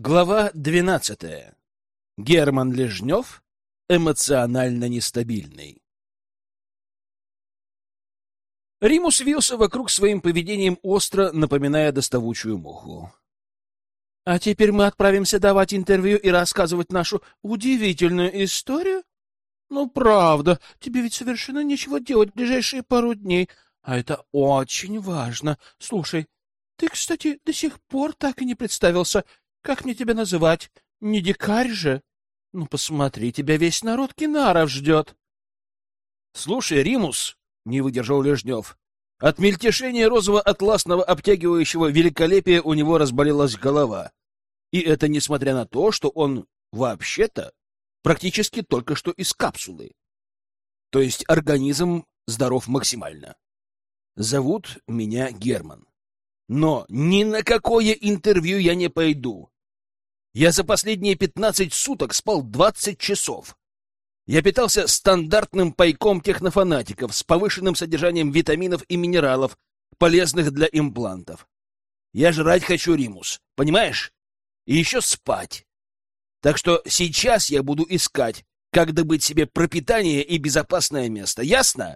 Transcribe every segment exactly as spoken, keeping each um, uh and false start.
Глава двенадцатая. Герман Лежнев эмоционально нестабильный. Римус вился вокруг своим поведением, остро напоминая доставучую муху. — А теперь мы отправимся давать интервью и рассказывать нашу удивительную историю? Ну, правда, тебе ведь совершенно нечего делать в ближайшие пару дней, а это очень важно. Слушай, ты, кстати, до сих пор так и не представился. Как мне тебя называть? Не дикарь же? Ну, посмотри, тебя весь народ Кинаров ждет. — Слушай, Римус, — не выдержал Лежнев, — от мельтешения розово-атласного обтягивающего великолепия у него разболелась голова. И это несмотря на то, что он вообще-то практически только что из капсулы. То есть организм здоров максимально. Зовут меня Герман. Но ни на какое интервью я не пойду. Я за последние пятнадцать суток спал двадцать часов. Я питался стандартным пайком технофанатиков с повышенным содержанием витаминов и минералов, полезных для имплантов. Я жрать хочу, Римус, понимаешь? И еще спать. Так что сейчас я буду искать, как добыть себе пропитание и безопасное место. Ясно?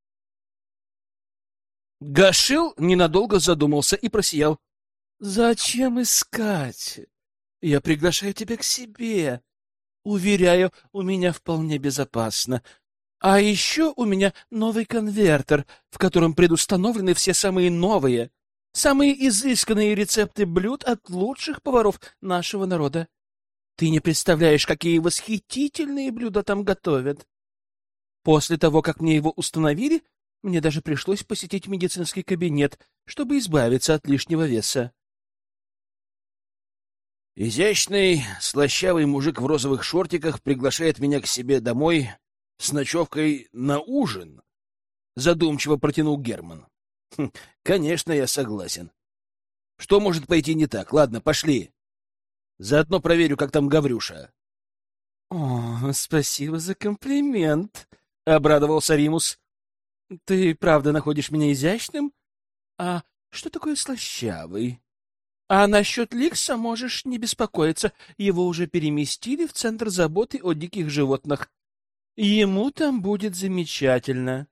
Гашил ненадолго задумался и просиял. — Зачем искать? Я приглашаю тебя к себе. Уверяю, у меня вполне безопасно. А еще у меня новый конвертер, в котором предустановлены все самые новые, самые изысканные рецепты блюд от лучших поваров нашего народа. Ты не представляешь, какие восхитительные блюда там готовят. После того, как мне его установили, мне даже пришлось посетить медицинский кабинет, чтобы избавиться от лишнего веса. Изящный, слащавый мужик в розовых шортиках приглашает меня к себе домой с ночевкой на ужин. Задумчиво протянул Герман. Хм, конечно, я согласен. Что может пойти не так? Ладно, пошли. Заодно проверю, как там Гаврюша. — О, спасибо за комплимент, — обрадовался Римус. — Ты правда находишь меня изящным? А что такое слащавый? А насчет Ликса можешь не беспокоиться. Его уже переместили в Центр заботы о диких животных. Ему там будет замечательно.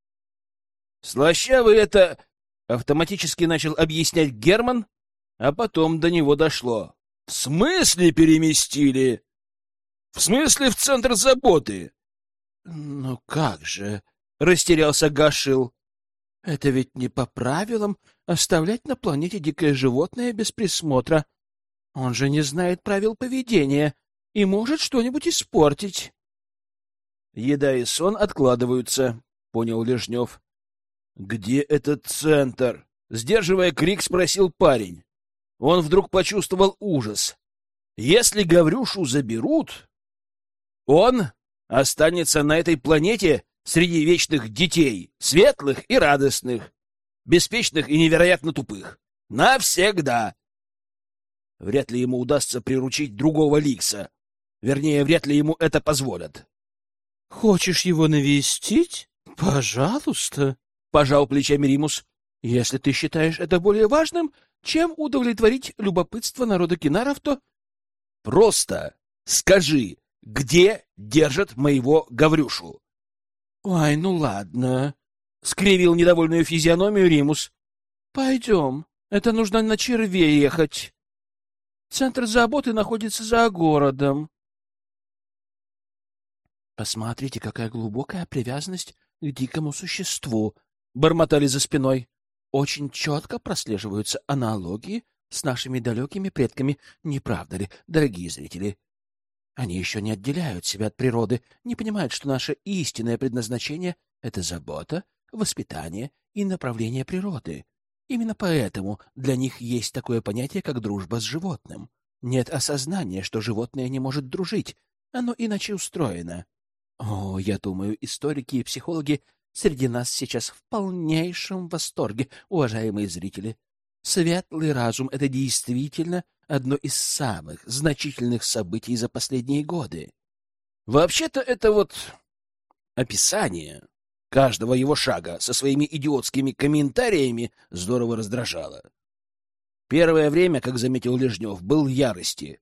Слащавый это... Автоматически начал объяснять Герман, а потом до него дошло. В смысле переместили? В смысле в Центр заботы? Ну как же... Растерялся Гашил. Это ведь не по правилам оставлять на планете дикое животное без присмотра. Он же не знает правил поведения и может что-нибудь испортить. Еда и сон откладываются, понял Лежнев. Где этот центр? Сдерживая крик, спросил парень. Он вдруг почувствовал ужас. Если Гаврюшу заберут, он останется на этой планете среди вечных детей, светлых и радостных, беспечных и невероятно тупых. Навсегда. Вряд ли ему удастся приручить другого Ликса. Вернее, вряд ли ему это позволят. — Хочешь его навестить? Пожалуйста, — пожал плечами Римус. — Если ты считаешь это более важным, чем удовлетворить любопытство народа Кинаров, то... — Просто скажи, где держат моего Гаврюшу? — Ой, ну ладно, — скривил недовольную физиономию Римус. — Пойдем, это нужно на черве ехать. Центр заботы находится за городом. — Посмотрите, какая глубокая привязанность к дикому существу, — бормотали за спиной. Очень четко прослеживаются аналогии с нашими далекими предками, не правда ли, дорогие зрители? Они еще не отделяют себя от природы, не понимают, что наше истинное предназначение — это забота, воспитание и направление природы. Именно поэтому для них есть такое понятие, как дружба с животным. Нет осознания, что животное не может дружить, оно иначе устроено. О, я думаю, историки и психологи среди нас сейчас в полнейшем восторге, уважаемые зрители. Светлый разум — это действительно одно из самых значительных событий за последние годы. Вообще-то это вот описание каждого его шага со своими идиотскими комментариями здорово раздражало. Первое время, как заметил Лежнев, был в ярости.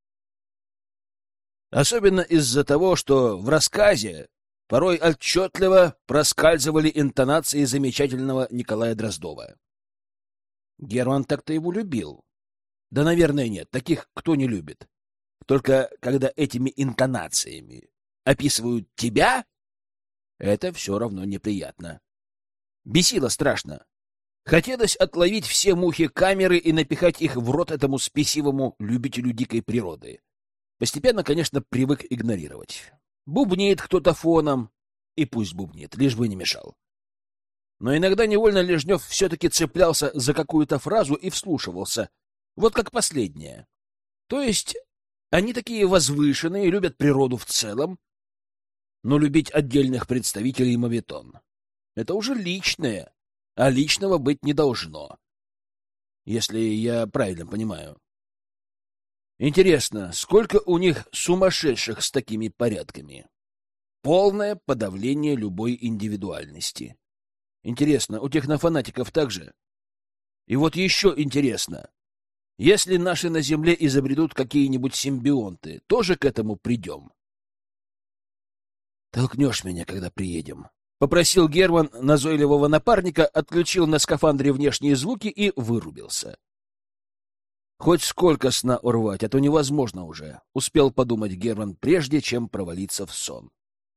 Особенно из-за того, что в рассказе порой отчетливо проскальзывали интонации замечательного Николая Дроздова. Герман так-то его любил. Да, наверное, нет, таких кто не любит. Только когда этими интонациями описывают тебя, это все равно неприятно. Бесило страшно. Хотелось отловить все мухи камеры и напихать их в рот этому спесивому любителю дикой природы. Постепенно, конечно, привык игнорировать. Бубнит кто-то фоном, и пусть бубнит, лишь бы не мешал. Но иногда невольно Лежнев все-таки цеплялся за какую-то фразу и вслушивался. Вот как последняя. То есть они такие возвышенные, любят природу в целом, но любить отдельных представителей моветон — это уже личное, а личного быть не должно. Если я правильно понимаю. Интересно, сколько у них сумасшедших с такими порядками? Полное подавление любой индивидуальности. Интересно, у технофанатиков так же? И вот еще интересно, если наши на Земле изобретут какие-нибудь симбионты, тоже к этому придем? «Толкнешь меня, когда приедем», — попросил Герман назойливого напарника, отключил на скафандре внешние звуки и вырубился. «Хоть сколько сна урвать, а то невозможно уже», — успел подумать Герман, прежде чем провалиться в сон.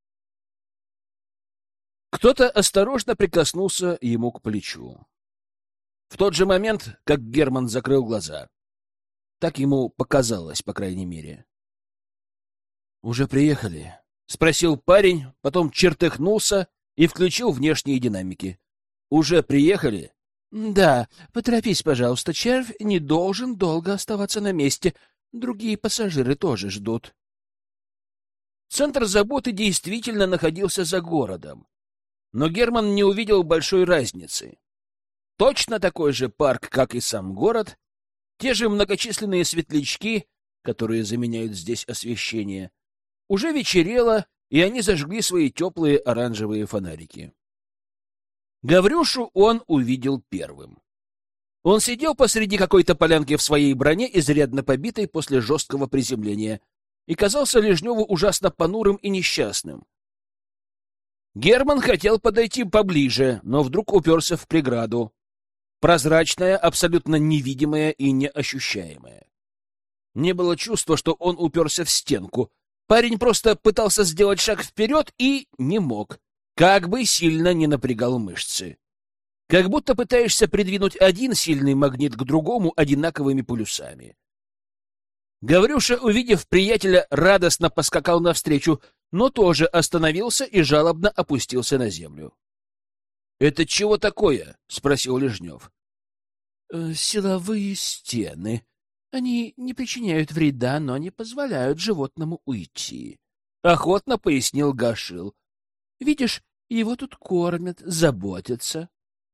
Кто-то осторожно прикоснулся ему к плечу. В тот же момент, как Герман закрыл глаза. Так ему показалось, по крайней мере. «Уже приехали?» — спросил парень, потом чертыхнулся и включил внешние динамики. «Уже приехали?» «Да, поторопись, пожалуйста, червь не должен долго оставаться на месте. Другие пассажиры тоже ждут». Центр заботы действительно находился за городом, но Герман не увидел большой разницы. Точно такой же парк, как и сам город, те же многочисленные светлячки, которые заменяют здесь освещение. Уже вечерело, и они зажгли свои теплые оранжевые фонарики. Гаврюшу он увидел первым. Он сидел посреди какой-то полянки в своей броне, изрядно побитой после жесткого приземления, и казался Лежневу ужасно понурым и несчастным. Герман хотел подойти поближе, но вдруг уперся в преграду. Прозрачная, абсолютно невидимая и неощущаемая. Не было чувства, что он уперся в стенку. Парень просто пытался сделать шаг вперед и не мог, как бы сильно не напрягал мышцы. Как будто пытаешься придвинуть один сильный магнит к другому одинаковыми полюсами. Гаврюша, увидев приятеля, радостно поскакал навстречу, но тоже остановился и жалобно опустился на землю. — Это чего такое? — спросил Лежнев. — Силовые стены. Они не причиняют вреда, но не позволяют животному уйти. Охотно пояснил Гашил. — Видишь, его тут кормят, заботятся.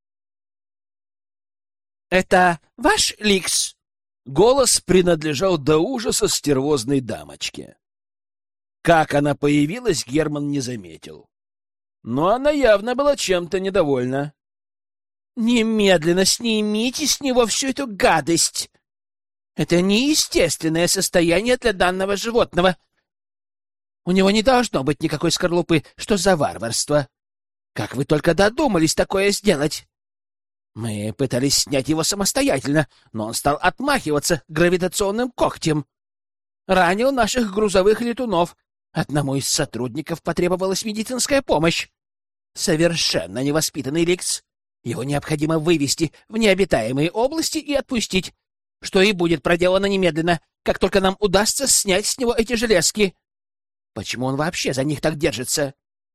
— Это ваш Ликс? Голос принадлежал до ужаса стервозной дамочке. Как она появилась, Герман не заметил. Но она явно была чем-то недовольна. — Немедленно снимите с него всю эту гадость! Это неестественное состояние для данного животного. У него не должно быть никакой скорлупы. Что за варварство? Как вы только додумались такое сделать? Мы пытались снять его самостоятельно, но он стал отмахиваться гравитационным когтем. Ранил наших грузовых летунов. Одному из сотрудников потребовалась медицинская помощь. Совершенно невоспитанный Ликс. Его необходимо вывести в необитаемые области и отпустить, что и будет проделано немедленно, как только нам удастся снять с него эти железки. Почему он вообще за них так держится?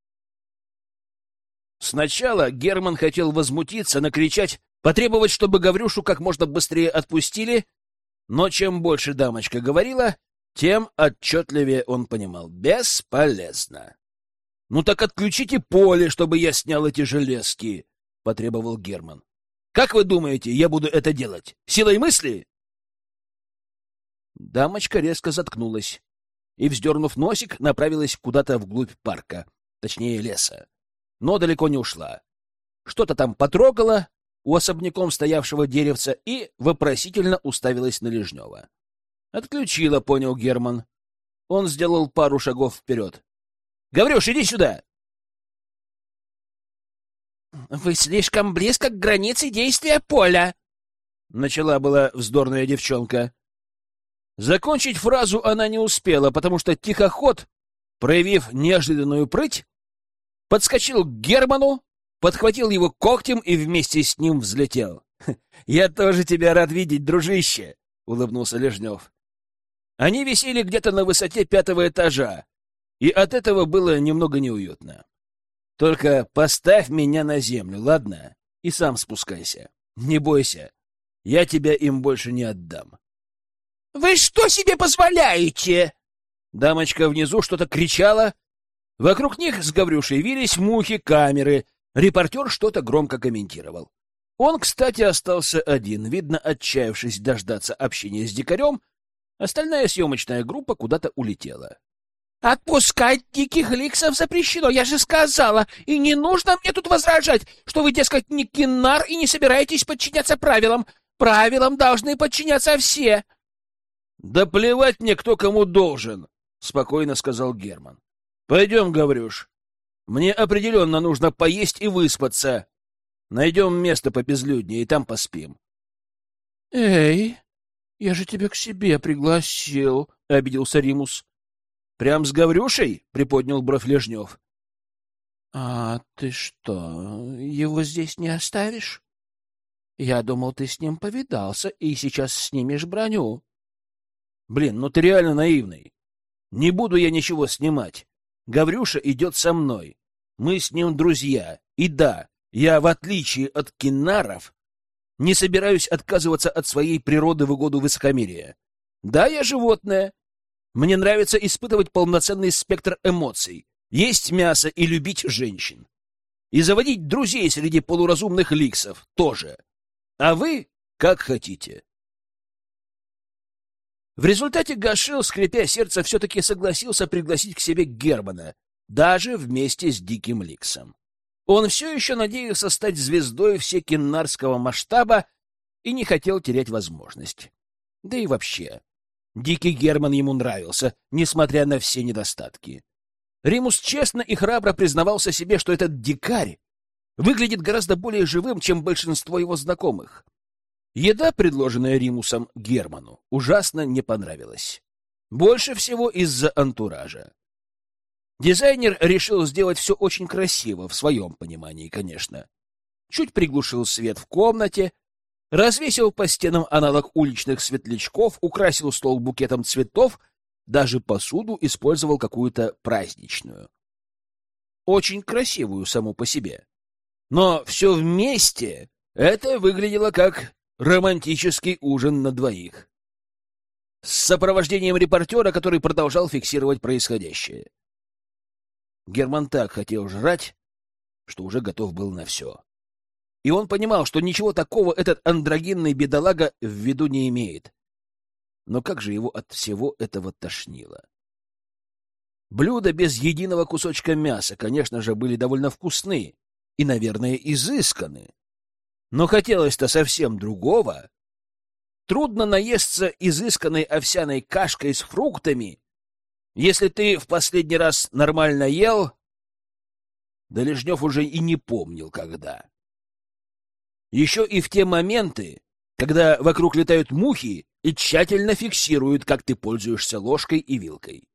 Сначала Герман хотел возмутиться, накричать, потребовать, чтобы Гаврюшу как можно быстрее отпустили, но чем больше дамочка говорила, тем отчетливее он понимал — бесполезно. — Ну так отключите поле, чтобы я снял эти железки, — потребовал Герман. — Как вы думаете, я буду это делать? Силой мысли? Дамочка резко заткнулась и, вздернув носик, направилась куда-то вглубь парка, точнее леса, но далеко не ушла. Что-то там потрогала, у особняком стоявшего деревца и вопросительно уставилась на Лежнева. «Отключила», — понял Герман. Он сделал пару шагов вперед. «Гаврюш, иди сюда!» «Вы слишком близко к границе действия поля», — начала была вздорная девчонка. Закончить фразу она не успела, потому что тихоход, проявив неожиданную прыть, подскочил к Герману, подхватил его когтем и вместе с ним взлетел. — Я тоже тебя рад видеть, дружище! — улыбнулся Лежнев. Они висели где-то на высоте пятого этажа, и от этого было немного неуютно. — Только поставь меня на землю, ладно? И сам спускайся. Не бойся, я тебя им больше не отдам. — Вы что себе позволяете? Дамочка внизу что-то кричала. Вокруг них с Гаврюшей вились мухи, камеры. Репортер что-то громко комментировал. Он, кстати, остался один, видно, отчаявшись дождаться общения с дикарем. Остальная съемочная группа куда-то улетела. — Отпускать диких ликсов запрещено, я же сказала. И не нужно мне тут возражать, что вы, дескать, не кинар и не собираетесь подчиняться правилам. Правилам должны подчиняться все. — Да плевать мне, кто кому должен, — спокойно сказал Герман. — Пойдем, Гаврюш. Мне определенно нужно поесть и выспаться. Найдем место побезлюднее, и там поспим. — Эй, я же тебя к себе пригласил, — обиделся Римус. — Прям с Гаврюшей? — приподнял бровь Лежнев. — А ты что, его здесь не оставишь? Я думал, ты с ним повидался и сейчас снимешь броню. — Блин, ну ты реально наивный. Не буду я ничего снимать. Гаврюша идет со мной. Мы с ним друзья. И да, я, в отличие от кинаров, не собираюсь отказываться от своей природы в угоду высокомерия. Да, я животное. Мне нравится испытывать полноценный спектр эмоций, есть мясо и любить женщин. И заводить друзей среди полуразумных ликсов тоже. А вы как хотите. В результате Гашил, скрипя сердце, все-таки согласился пригласить к себе Германа, даже вместе с Диким Ликсом. Он все еще надеялся стать звездой всекиннарского масштаба и не хотел терять возможность. Да и вообще, Дикий Герман ему нравился, несмотря на все недостатки. Римус честно и храбро признавался себе, что этот дикарь выглядит гораздо более живым, чем большинство его знакомых. Еда, предложенная Римусом Герману, ужасно не понравилась. Больше всего из-за антуража. Дизайнер решил сделать все очень красиво, в своем понимании, конечно. Чуть приглушил свет в комнате, развесил по стенам аналог уличных светлячков, украсил стол букетом цветов, даже посуду использовал какую-то праздничную. Очень красивую саму по себе. Но все вместе это выглядело как романтический ужин на двоих. С сопровождением репортера, который продолжал фиксировать происходящее. Герман так хотел жрать, что уже готов был на все. И он понимал, что ничего такого этот андрогинный бедолага в виду не имеет. Но как же его от всего этого тошнило? Блюда без единого кусочка мяса, конечно же, были довольно вкусны и, наверное, изысканы. Но хотелось-то совсем другого. Трудно наесться изысканной овсяной кашкой с фруктами, если ты в последний раз нормально ел. Да Лежнев уже и не помнил, когда. Еще и в те моменты, когда вокруг летают мухи и тщательно фиксируют, как ты пользуешься ложкой и вилкой.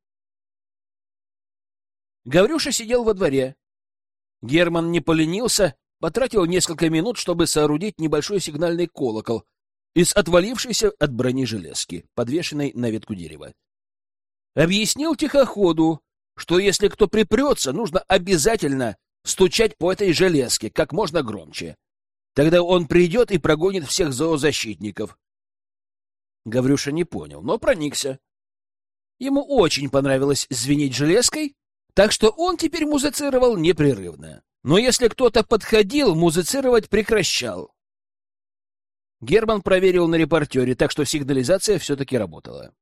Гаврюша сидел во дворе. Герман не поленился, потратил несколько минут, чтобы соорудить небольшой сигнальный колокол из отвалившейся от брони железки, подвешенной на ветку дерева. Объяснил тихоходу, что если кто припрется, нужно обязательно стучать по этой железке как можно громче. Тогда он придет и прогонит всех зоозащитников. Гаврюша не понял, но проникся. Ему очень понравилось звенеть железкой, так что он теперь музицировал непрерывно. Но если кто-то подходил, музицировать прекращал. Герман проверил на репортере, так что сигнализация все-таки работала.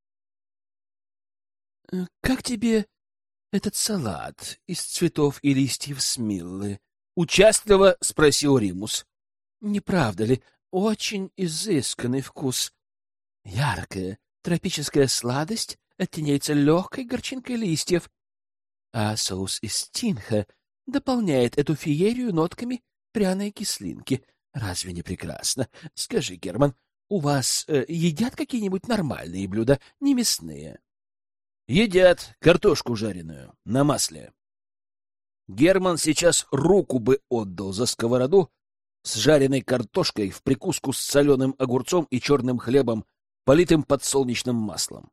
— Как тебе этот салат из цветов и листьев смиллы? — участливо спросил Римус. Не правда ли? Очень изысканный вкус. Яркая тропическая сладость оттеняется легкой горчинкой листьев, а соус из тинха дополняет эту феерию нотками пряной кислинки. Разве не прекрасно? Скажи, Герман, у вас э, едят какие-нибудь нормальные блюда, не мясные? Едят картошку жареную на масле. Герман сейчас руку бы отдал за сковороду с жареной картошкой в прикуску с соленым огурцом и черным хлебом, политым подсолнечным маслом.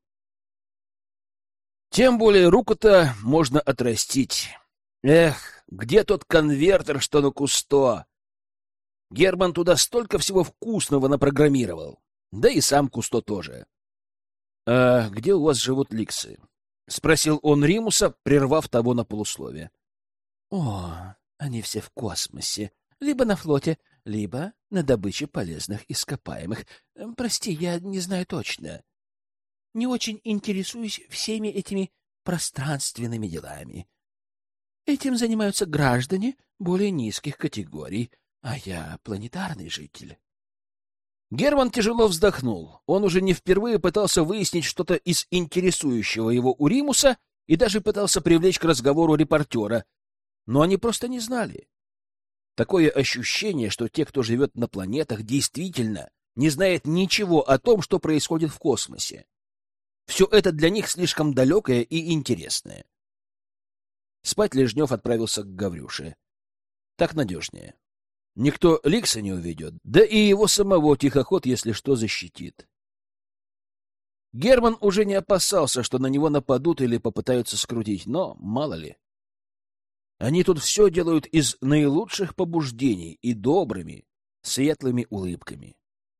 Тем более руку-то можно отрастить. Эх, где тот конвертер, что на Кусто? Герман туда столько всего вкусного напрограммировал. Да и сам Кусто тоже. — А где у вас живут ликсы? — спросил он Римуса, прервав того на полусловие. — О, они все в космосе. Либо на флоте, либо на добыче полезных ископаемых. Прости, я не знаю точно. Не очень интересуюсь всеми этими пространственными делами. Этим занимаются граждане более низких категорий, а я планетарный житель. Герман тяжело вздохнул. Он уже не впервые пытался выяснить что-то из интересующего его у Римуса и даже пытался привлечь к разговору репортера, но они просто не знали. Такое ощущение, что те, кто живет на планетах, действительно не знает ничего о том, что происходит в космосе. Все это для них слишком далекое и интересное. Спать Лежнев отправился к Гаврюше. Так надежнее. Никто Ликса не уведет, да и его самого тихоход, если что, защитит. Герман уже не опасался, что на него нападут или попытаются скрутить, но мало ли. Они тут все делают из наилучших побуждений и добрыми, светлыми улыбками.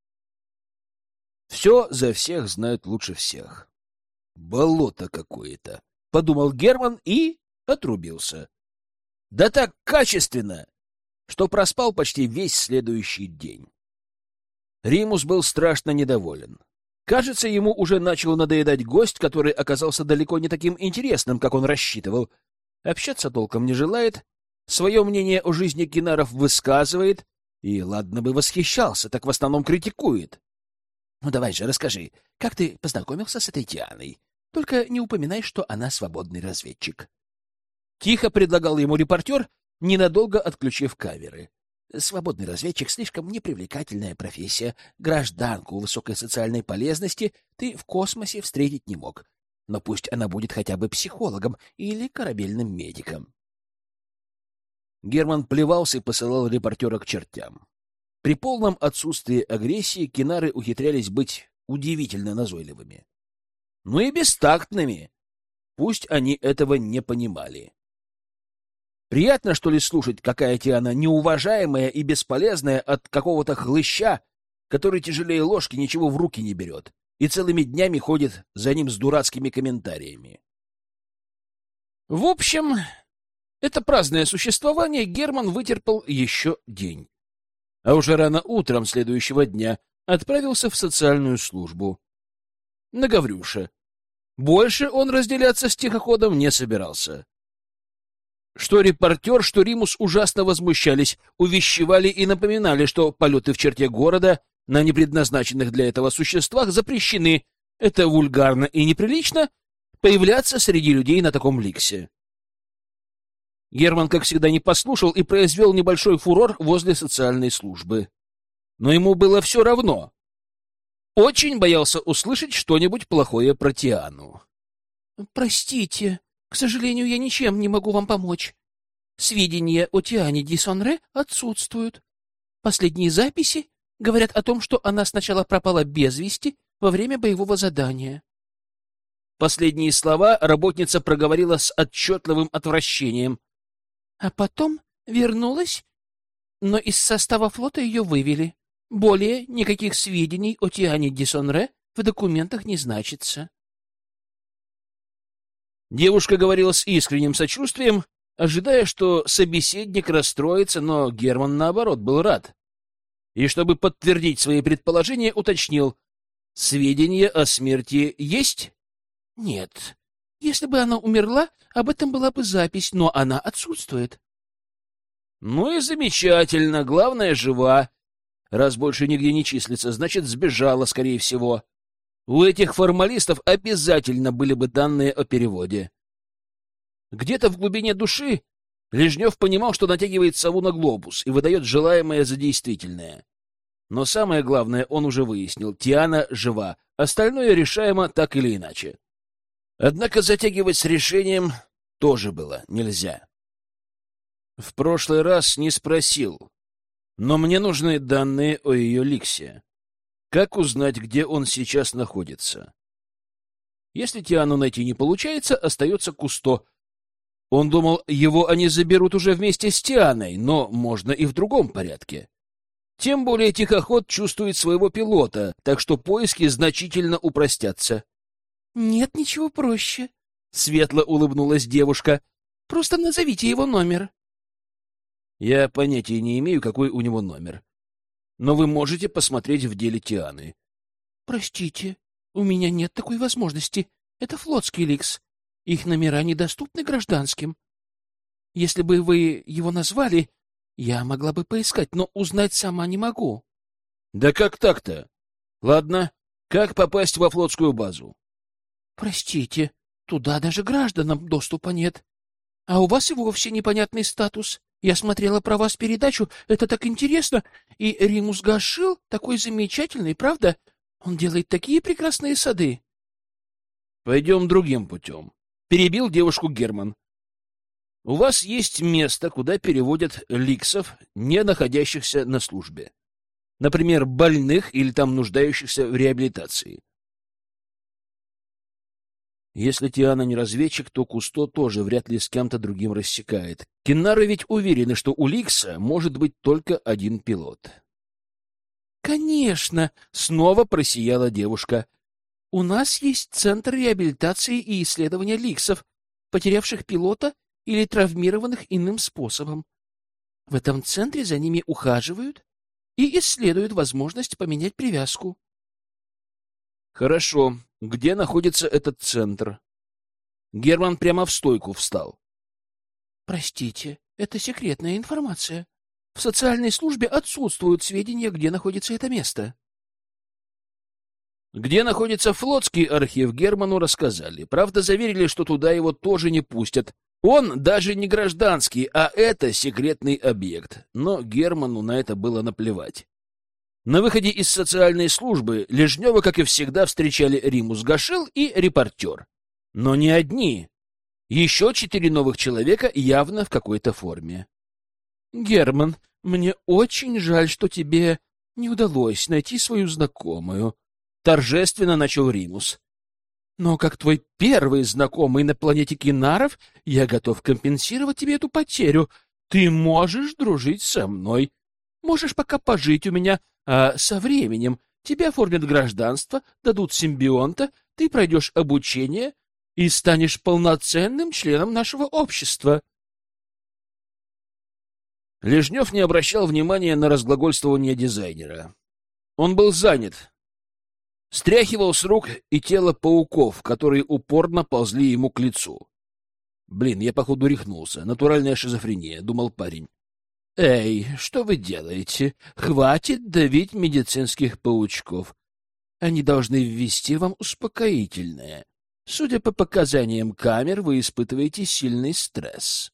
Все за всех знают лучше всех. Болото какое-то, — подумал Герман и отрубился. Да так качественно, что проспал почти весь следующий день. Римус был страшно недоволен. Кажется, ему уже начал надоедать гость, который оказался далеко не таким интересным, как он рассчитывал. Общаться толком не желает, свое мнение о жизни кинаров высказывает, и, ладно бы, восхищался, так в основном критикует. Ну давай же, расскажи, как ты познакомился с этой Тианой? Только не упоминай, что она свободный разведчик. Тихо предлагал ему репортер, ненадолго отключив камеры. Свободный разведчик — слишком непривлекательная профессия. Гражданку высокой социальной полезности ты в космосе встретить не мог. Но пусть она будет хотя бы психологом или корабельным медиком. Герман плевался и посылал репортера к чертям. При полном отсутствии агрессии кинары ухитрялись быть удивительно назойливыми. Ну и бестактными. Пусть они этого не понимали. Приятно, что ли, слушать, какая Тиана неуважаемая и бесполезная от какого-то хлыща, который тяжелее ложки ничего в руки не берет и целыми днями ходит за ним с дурацкими комментариями. В общем, это праздное существование Герман вытерпел еще день. А уже рано утром следующего дня отправился в социальную службу. На Гаврюше. Больше он разделяться с тихоходом не собирался. Что репортер, что Римус ужасно возмущались, увещевали и напоминали, что полеты в черте города на непредназначенных для этого существах запрещены. Это вульгарно и неприлично появляться среди людей на таком ликсе. Герман, как всегда, не послушал и произвел небольшой фурор возле социальной службы. Но ему было все равно. Очень боялся услышать что-нибудь плохое про Тиану. — Простите, к сожалению, я ничем не могу вам помочь. Сведения о Тиане ди Сонре отсутствуют. Последние записи говорят о том, что она сначала пропала без вести во время боевого задания. Последние слова работница проговорила с отчетливым отвращением. А потом вернулась, но из состава флота ее вывели. Более никаких сведений о Тиане ди Сонре в документах не значится. Девушка говорила с искренним сочувствием, ожидая, что собеседник расстроится, но Герман, наоборот, был рад. И, чтобы подтвердить свои предположения, уточнил: сведения о смерти есть? Нет. Если бы она умерла, об этом была бы запись, но она отсутствует. Ну и замечательно, главное, жива. Раз больше нигде не числится, значит, сбежала, скорее всего. У этих формалистов обязательно были бы данные о переводе. Где-то в глубине души Лежнев понимал, что натягивает сову на глобус и выдает желаемое за действительное. Но самое главное он уже выяснил — Тиана жива, остальное решаемо так или иначе. Однако затягивать с решением тоже было нельзя. В прошлый раз не спросил, но мне нужны данные о ее Ликсе. Как узнать, где он сейчас находится? Если Тиану найти не получается, остается Кусто. Он думал, его они заберут уже вместе с Тианой, но можно и в другом порядке. Тем более тихоход чувствует своего пилота, так что поиски значительно упростятся. — Нет ничего проще, — светло улыбнулась девушка. — Просто назовите его номер. — Я понятия не имею, какой у него номер. Но вы можете посмотреть в деле Тианы. — Простите, у меня нет такой возможности. Это флотский Ликс. Их номера недоступны гражданским. Если бы вы его назвали, я могла бы поискать, но узнать сама не могу. — Да как так-то? Ладно, как попасть во флотскую базу? — Простите, туда даже гражданам доступа нет. А у вас и вовсе непонятный статус. Я смотрела про вас передачу, это так интересно. И Римус Гашил такой замечательный, правда? Он делает такие прекрасные сады. — Пойдем другим путем. Перебил девушку Герман. У вас есть место, куда переводят ликсов, не находящихся на службе. Например, больных или там нуждающихся в реабилитации. Если Тиана не разведчик, то Кусто тоже вряд ли с кем-то другим рассекает. Киннары ведь уверены, что у Ликса может быть только один пилот. «Конечно!» — снова просияла девушка. «У нас есть Центр реабилитации и исследования ликсов, потерявших пилота или травмированных иным способом. В этом центре за ними ухаживают и исследуют возможность поменять привязку». «Хорошо. Где находится этот центр?» Герман прямо в стойку встал. «Простите, это секретная информация. В социальной службе отсутствуют сведения, где находится это место». Где находится флотский архив, Герману рассказали. Правда, заверили, что туда его тоже не пустят. Он даже не гражданский, а это секретный объект. Но Герману на это было наплевать. На выходе из социальной службы Лежнева, как и всегда, встречали Римус Гашил и репортер. Но не одни. Еще четыре новых человека явно в какой-то форме. «Герман, мне очень жаль, что тебе не удалось найти свою знакомую», — торжественно начал Римус. «Но как твой первый знакомый на планете Кинаров, я готов компенсировать тебе эту потерю. Ты можешь дружить со мной. Можешь пока пожить у меня, а со временем тебе оформят гражданство, дадут симбионта, ты пройдешь обучение и станешь полноценным членом нашего общества». Лежнев не обращал внимания на разглагольствование дизайнера. Он был занят. Стряхивал с рук и тела пауков, которые упорно ползли ему к лицу. «Блин, я, походу, рехнулся. Натуральная шизофрения», — думал парень. «Эй, что вы делаете? Хватит давить медицинских паучков. Они должны ввести вам успокоительное. Судя по показаниям камер, вы испытываете сильный стресс».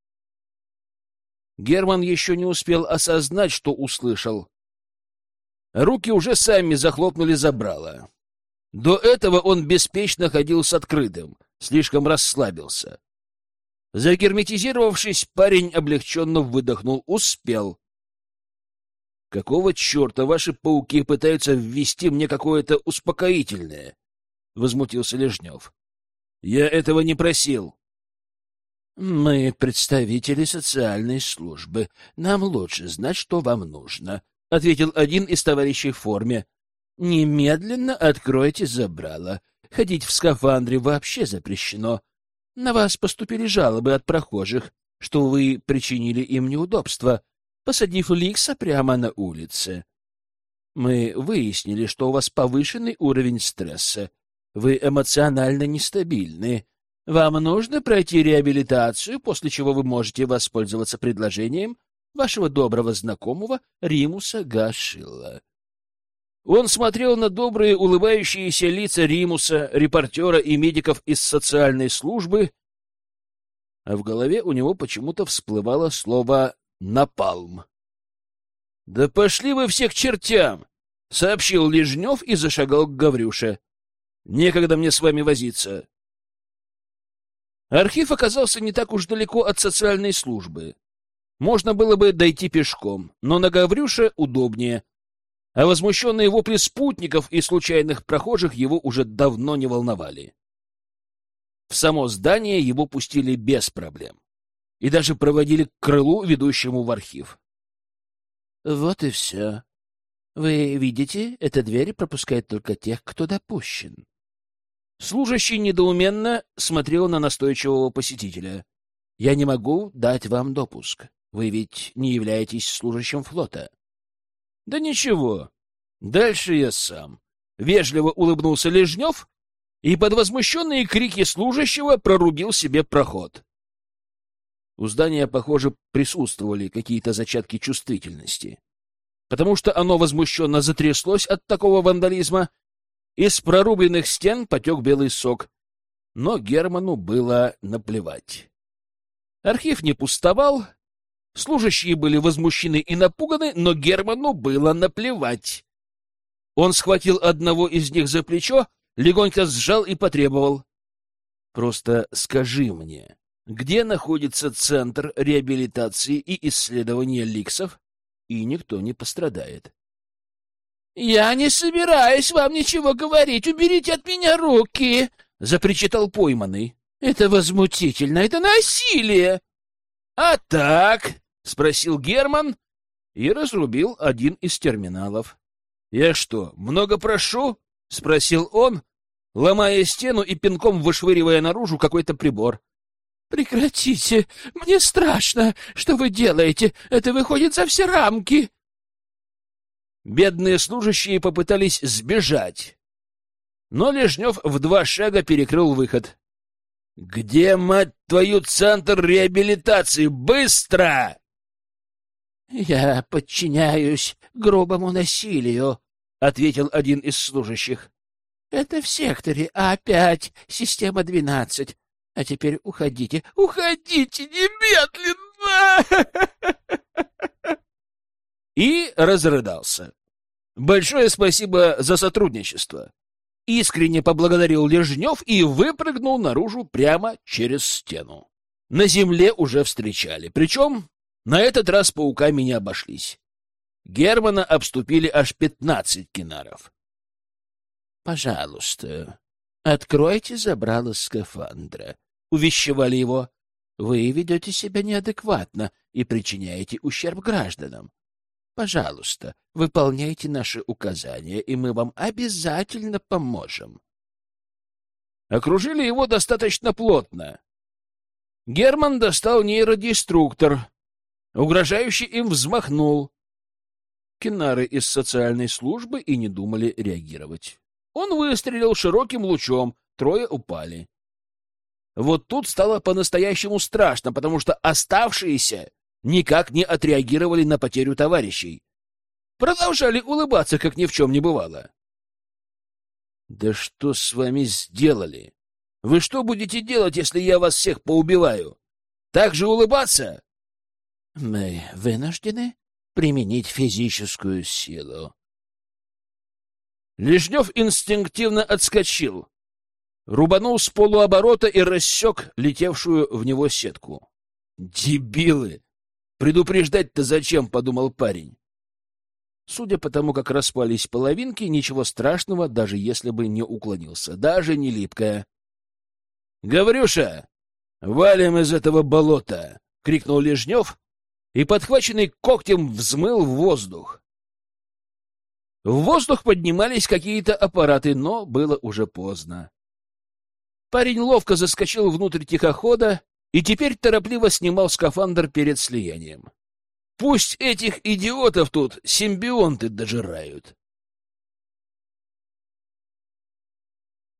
Герман еще не успел осознать, что услышал. Руки уже сами захлопнули забрало. До этого он беспечно ходил с открытым, слишком расслабился. Загерметизировавшись, парень облегченно выдохнул. Успел. «Какого черта ваши пауки пытаются ввести мне какое-то успокоительное?» — возмутился Лежнев. «Я этого не просил». «Мы представители социальной службы. Нам лучше знать, что вам нужно», — ответил один из товарищей в форме. «Немедленно откройте забрало. Ходить в скафандре вообще запрещено. На вас поступили жалобы от прохожих, что вы причинили им неудобства, посадив Ликса прямо на улице. Мы выяснили, что у вас повышенный уровень стресса. Вы эмоционально нестабильны. Вам нужно пройти реабилитацию, после чего вы можете воспользоваться предложением вашего доброго знакомого Римуса Гашилла. Он смотрел на добрые улыбающиеся лица Римуса, репортера и медиков из социальной службы, а в голове у него почему-то всплывало слово «напалм». «Да пошли вы все к чертям!» — сообщил Лежнев и зашагал к Гаврюше. «Некогда мне с вами возиться». Архив оказался не так уж далеко от социальной службы. Можно было бы дойти пешком, но на Гаврюше удобнее, а возмущенные вопли спутников и случайных прохожих его уже давно не волновали. В само здание его пустили без проблем и даже проводили к крылу, ведущему в архив. Вот и все. Вы видите, эта дверь пропускает только тех, кто допущен. Служащий недоуменно смотрел на настойчивого посетителя. Я не могу дать вам допуск. Вы ведь не являетесь служащим флота. Да ничего, дальше я сам. Вежливо улыбнулся Лежнев и под возмущенные крики служащего прорубил себе проход. У здания, похоже, присутствовали какие-то зачатки чувствительности, потому что оно возмущенно затряслось от такого вандализма. Из прорубленных стен потек белый сок, но Герману было наплевать. Архив не пустовал, служащие были возмущены и напуганы, но Герману было наплевать. Он схватил одного из них за плечо, легонько сжал и потребовал: «Просто скажи мне, где находится Центр реабилитации и исследования ликсов, и никто не пострадает». «Я не собираюсь вам ничего говорить. Уберите от меня руки!» — запричитал пойманный. «Это возмутительно, это насилие!» «А так?» — спросил Герман и разрубил один из терминалов. «Я что, много прошу?» — спросил он, ломая стену и пинком вышвыривая наружу какой-то прибор. «Прекратите! Мне страшно! Что вы делаете? Это выходит за все рамки!» Бедные служащие попытались сбежать, но Лежнев в два шага перекрыл выход. «Где, мать твою, центр реабилитации? Быстро!» «Я подчиняюсь грубому насилию», — ответил один из служащих. «Это в секторе А пять, система двенадцать. А теперь уходите, уходите немедленно!» И разрыдался. «Большое спасибо за сотрудничество!» Искренне поблагодарил Лежнев и выпрыгнул наружу прямо через стену. На земле уже встречали, причем на этот раз пауками не обошлись. Германа обступили аж пятнадцать кинаров. «Пожалуйста, откройте забрало скафандра», — увещевали его. «Вы ведете себя неадекватно и причиняете ущерб гражданам. Пожалуйста, выполняйте наши указания, и мы вам обязательно поможем». Окружили его достаточно плотно. Герман достал нейродеструктор, угрожающе им взмахнул. Кинары из социальной службы и не думали реагировать. Он выстрелил широким лучом, трое упали. Вот тут стало по-настоящему страшно, потому что оставшиеся никак не отреагировали на потерю товарищей. Продолжали улыбаться, как ни в чем не бывало. «Да что с вами сделали? Вы что будете делать, если я вас всех поубиваю? Так же улыбаться?» «Мы вынуждены применить физическую силу». Лежнев инстинктивно отскочил, рубанул с полуоборота и рассек летевшую в него сетку. «Дебилы! Предупреждать-то зачем?» — подумал парень. Судя по тому, как распались половинки, ничего страшного, даже если бы не уклонился, даже не липкая. «Гаврюша, валим из этого болота!» — крикнул Лежнев, и, подхваченный когтем, взмыл в воздух. В воздух поднимались какие-то аппараты, но было уже поздно. Парень ловко заскочил внутрь тихохода и теперь торопливо снимал скафандр перед слиянием. Пусть этих идиотов тут симбионты дожирают.